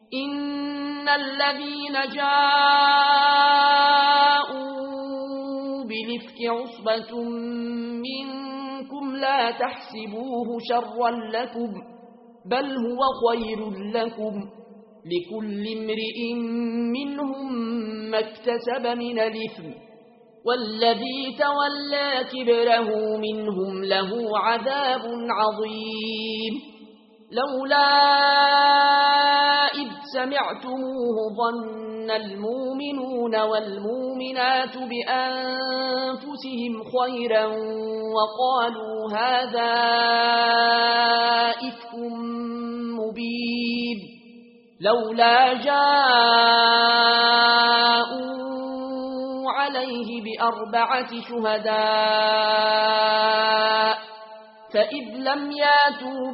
إن الذين جاءوا بالإفك عصبة منكم لا تحسبوه شرا لكم بل هو خير لكم لكل امرئ منهم ما اكتسب من الإثم والذي تولى كبره منهم له عذاب عظيم لولا إذ سمعتموه ظن المؤمنون والمؤمنات بأنفسهم خيرا وقالوا هذا إفك مبين لولا جاءوا عليه بأربعة شهداء فإذ لم ياتوا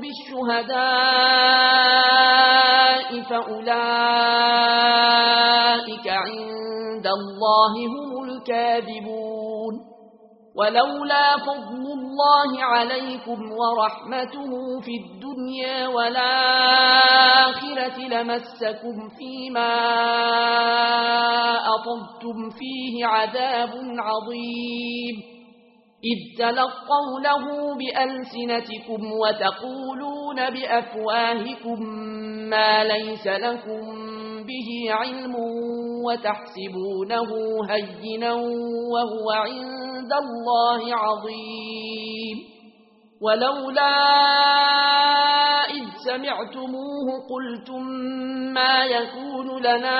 بالشهداء فأولئك عند الله هم الكاذبون ولولا فضل الله عليكم ورحمته في الدنيا والآخرة لمسكم فيما أفضتم فيه عذاب عظيم إذ تلقونه بألسنتكم وتقولون بأفواهكم ما ليس لكم به علم وتحسبونه هينا وهو عند الله عظيم ولولا إذ سمعتموه قلتم ما يكون لنا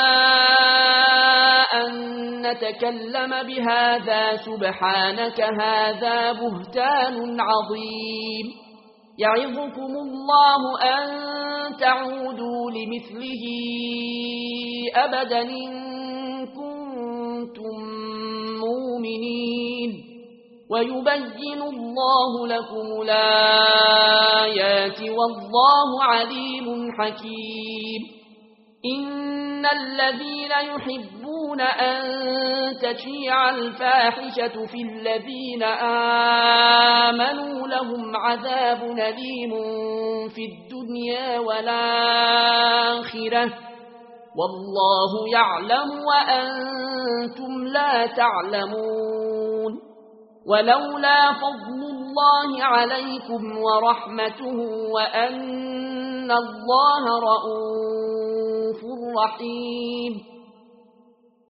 أن نتكلم بهذا سبحانك هذا بهتان عظيم يعظكم الله أن تعودوا لمثله أبدا إن كنتم مؤمنين ويبين الله لكم الآيات والله عليم حكيم إن الذين يحبون أن تشيع الفاحشة في الذين آمنوا لهم عذاب أليم في الدنيا والآخرة والله يعلم وأنتم لا تعلمون ولولا فضل الله عليكم ورحمته وأن الله رؤوف رحيم